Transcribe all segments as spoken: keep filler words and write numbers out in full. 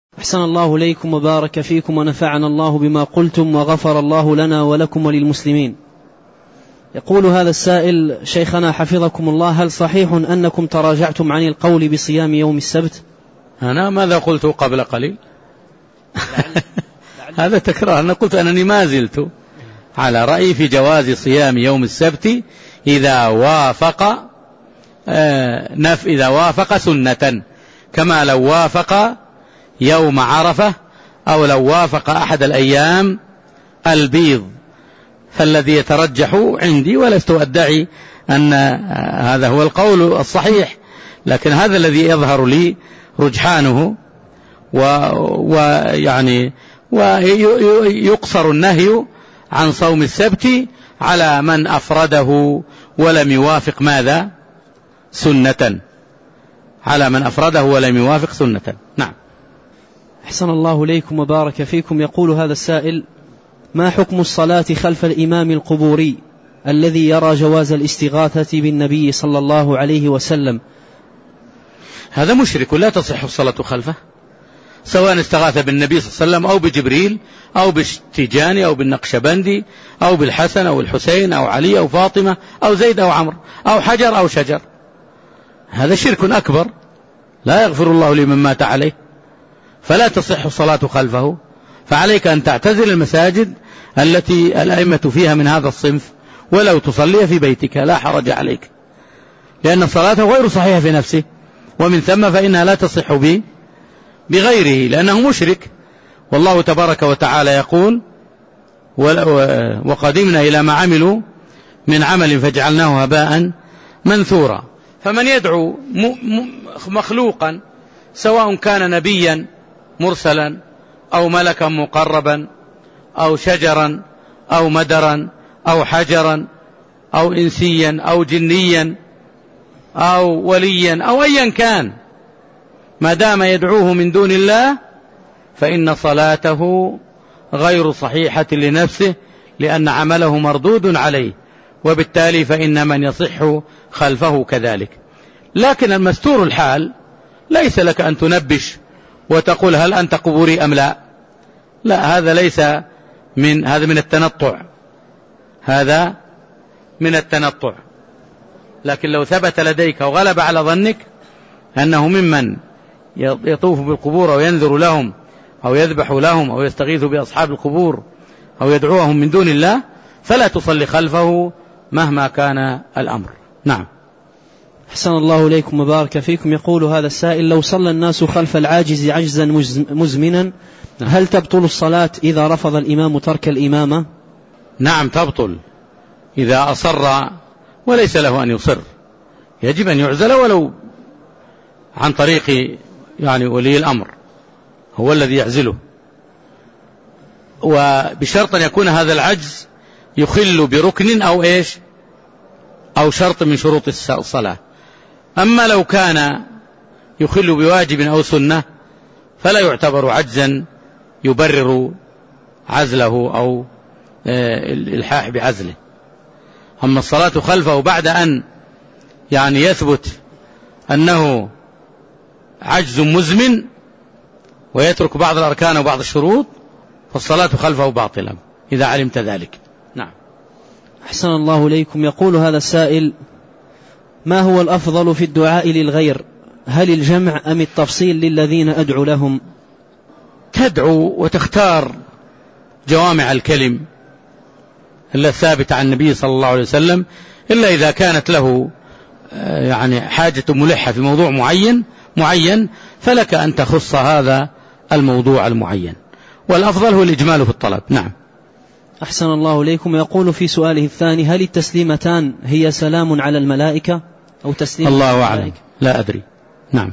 أحسن الله إليكم وبارك فيكم ونفعنا الله بما قلتم وغفر الله لنا ولكم وللمسلمين. يقول هذا السائل: شيخنا حفظكم الله، هل صحيح أنكم تراجعتم عن القول بصيام يوم السبت؟ أنا ماذا قلت قبل قليل؟ هذا تكرار. أنا قلت أنني ما زلت على رأيي في جواز صيام يوم السبت إذا وافق نف إذا وافق سنة، كما لو وافق يوم عرفة أو لو وافق أحد الأيام البيض، فالذي يترجح عندي، ولست أدعي أن هذا هو القول الصحيح، لكن هذا الذي يظهر لي رجحانه، ويعني ويقصر النهي عن صوم السبت على من أفرده ولم يوافق ماذا؟ سنة، على من أفرده ولم يوافق سنة. نعم. أحسن الله إليكم وبارك فيكم. يقول هذا السائل: ما حكم الصلاة خلف الإمام القبوري الذي يرى جواز الاستغاثة بالنبي صلى الله عليه وسلم؟ هذا مشرك، لا تصح الصلاة خلفه، سواء استغاث بالنبي صلى الله عليه وسلم أو بجبريل أو بالتيجاني أو بالنقشبندي أو بالحسن أو الحسين أو علي أو فاطمة أو زيد أو عمرو أو حجر أو شجر. هذا شرك أكبر لا يغفر الله لمن مات عليه، فلا تصح الصلاة خلفه. فعليك أن تعتزل المساجد التي الأئمة فيها من هذا الصنف، ولو تصلي في بيتك لا حرج عليك، لأن الصلاة غير صحيحة في نفسه، ومن ثم فإنها لا تصح به بغيره لأنه مشرك. والله تبارك وتعالى يقول: وقدمنا إلى ما عملوا من عمل فجعلناه هباء منثورا. فمن يدعو مخلوقا سواء كان نبيا مرسلا أو ملكا مقربا أو شجرا أو مدرا أو حجرا أو إنسيا أو جنيا أو وليا أو أيا كان، ما دام يدعوه من دون الله فإن صلاته غير صحيحة لنفسه، لأن عمله مردود عليه، وبالتالي فإن من يصح خلفه كذلك. لكن المستور الحال ليس لك أن تنبش وتقول هل أنت قبوري أم لا، لا، هذا ليس من هذا من التنطع، هذا من التنطع. لكن لو ثبت لديك وغلب على ظنك أنه ممن يطوف بالقبور أو ينذر لهم أو يذبح لهم أو يستغيث بأصحاب القبور أو يدعوهم من دون الله، فلا تصلي خلفه مهما كان الأمر. نعم. أحسن الله إليكم وبارك فيكم. يقول هذا السائل: لو صلى الناس خلف العاجز عجزا مزمنا هل تبطل الصلاة إذا رفض الإمام ترك الإمامة؟ نعم تبطل إذا أصر، وليس له أن يصر، يجب أن يعزل ولو عن طريق يعني ولي الأمر، هو الذي يعزله، وبشرط أن يكون هذا العجز يخل بركن أو إيش أو شرط من شروط الصلاة. أما لو كان يخل بواجب أو سنة فلا يعتبر عجزا يبرر عزله أو الإلحاح بعزله. أما الصلاة خلفه بعد أن يعني يثبت أنه عجز مزمن ويترك بعض الأركان وبعض الشروط، فالصلاة خلفه باطلة إذا علمت ذلك. نعم. أحسن الله إليكم. يقول هذا السائل: ما هو الأفضل في الدعاء للغير، هل الجمع أم التفصيل للذين أدعو لهم؟ تدعو وتختار جوامع الكلم الثابتة عن النبي صلى الله عليه وسلم، إلا إذا كانت له يعني حاجة ملحة في موضوع معين معين فلك أن تخص هذا الموضوع المعين، والأفضل هو الإجمال في الطلب. نعم. أحسن الله إليكم. يقول في سؤاله الثاني: هل التسليمتان هي سلام على الملائكة أو تسليم؟ الله أعلم، لا أدري. نعم.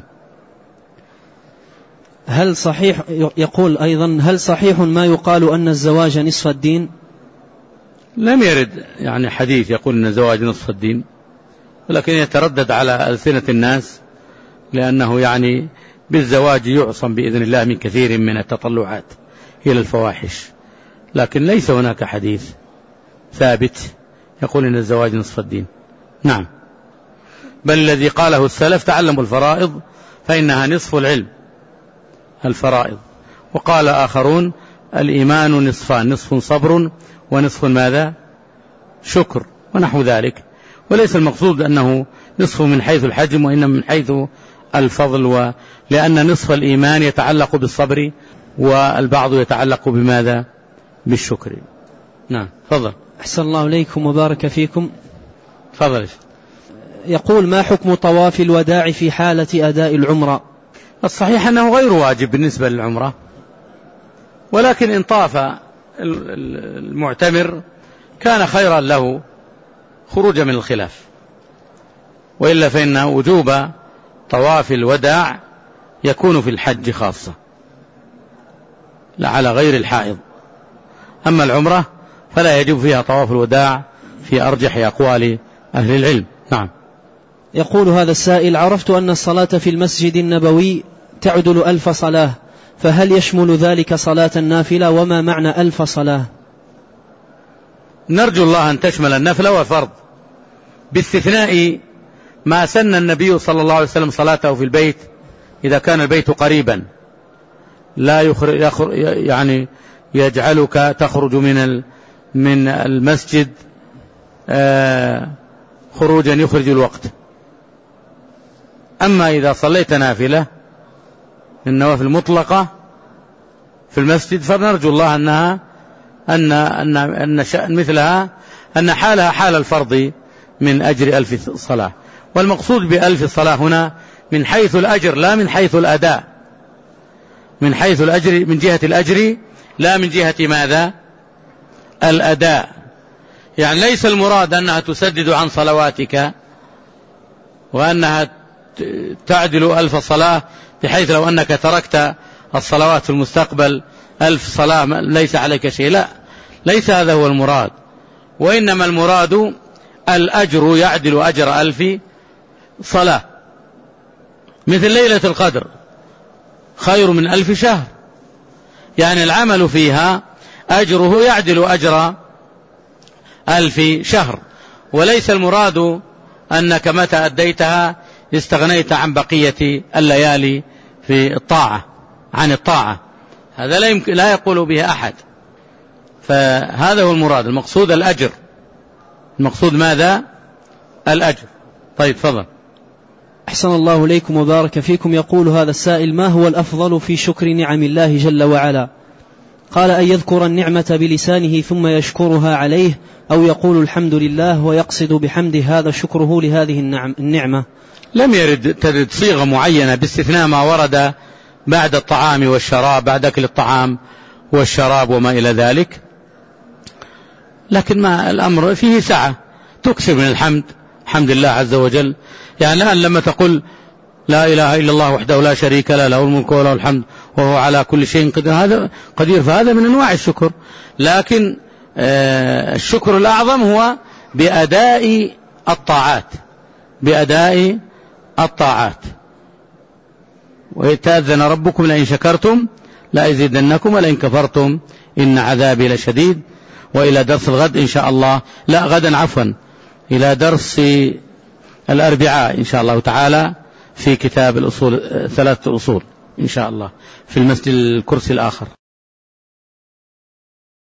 هل صحيح، يقول أيضا: هل صحيح ما يقال أن الزواج نصف الدين؟ لم يرد يعني حديث يقول أن الزواج نصف الدين، ولكن يتردد على ألسنة الناس، لأنه يعني بالزواج يعصم بإذن الله من كثير من التطلعات إلى الفواحش، لكن ليس هناك حديث ثابت يقول أن الزواج نصف الدين. نعم. بل الذي قاله السلف: تعلموا الفرائض فإنها نصف العلم، الفرائض. وقال آخرون الإيمان نصفان، نصف صبر ونصف ماذا؟ شكر ونحو ذلك. وليس المقصود أنه نصف من حيث الحجم، وإنما من حيث الفضل، ولأن نصف الإيمان يتعلق بالصبر والبعض يتعلق بماذا؟ بالشكر. نعم تفضل. أحسن الله إليكم وبارك فيكم. تفضل. يقول: ما حكم طواف الوداع في حالة أداء العمرة؟ الصحيح أنه غير واجب بالنسبة للعمرة، ولكن إن طاف المعتمر كان خيرا له خروجا من الخلاف، وإلا فإن وجوب طواف الوداع يكون في الحج خاصة لا على غير الحائض. أما العمرة فلا يجب فيها طواف الوداع في أرجح أقوال أهل العلم. نعم. يقول هذا السائل: عرفت أن الصلاة في المسجد النبوي تعدل ألف صلاة، فهل يشمل ذلك صلاة النافلة؟ وما معنى ألف صلاة؟ نرجو الله أن تشمل النفل والفرض، باستثناء ما سن النبي صلى الله عليه وسلم صلاته في البيت إذا كان البيت قريبا لا يخرج يعني يجعلك تخرج من من المسجد خروجا يخرج الوقت. أما إذا صليت نافلة النوافل المطلقة في المسجد فنرجو الله أنها أن أن أن شأن مثلها أن حالها حال الفرض من أجر ألف صلاة. والمقصود بألف صلاة هنا من حيث الأجر لا من حيث الأداء، من حيث الأجر من جهة الأجر لا من جهة ماذا؟ الأداء. يعني ليس المراد أنها تسدد عن صلواتك وأنها تعدل ألف صلاة بحيث لو أنك تركت الصلوات في المستقبل ألف صلاة ليس عليك شيء، لا، ليس هذا هو المراد، وإنما المراد الأجر يعدل أجر ألف صلاة. مثل ليلة القدر خير من ألف شهر، يعني العمل فيها أجره يعدل أجر ألف شهر، وليس المراد أنك متى أديتها استغنيت عن بقية الليالي في الطاعة عن الطاعة، هذا لا يمكن لا يقول به أحد. فهذا هو المراد، المقصود الأجر، المقصود ماذا؟ الأجر. طيب فضل. أحسن الله إليكم وبارك فيكم. يقول هذا السائل: ما هو الأفضل في شكر نعم الله جل وعلا؟ قال: أن يذكر النعمة بلسانه ثم يشكرها عليه، أو يقول الحمد لله ويقصد بحمده هذا شكره لهذه النعمة. لم يرد ترد صيغة معينة باستثناء ما ورد بعد الطعام والشراب، بعد أكل الطعام والشراب وما إلى ذلك، لكن ما الأمر فيه سعة، تكثر من الحمد، حمد الله عز وجل. يعني الآن لما تقول لا إله إلا الله وحده لا شريك له له الملك وله الحمد وهو على كل شيء قدير، هذا قدير، فهذا من أنواع الشكر. لكن آه الشكر الأعظم هو بأداء الطاعات، بأداء الطاعات. ويتأذن ربكم لئن شكرتم لأزيدنكم ولئن كفرتم إن عذابي لشديد. وإلى درس الغد إن شاء الله، لا غدا عفوا، إلى درس الأربعاء إن شاء الله تعالى في كتاب الأصول، ثلاثة أصول إن شاء الله في المسجد الكرسي الآخر.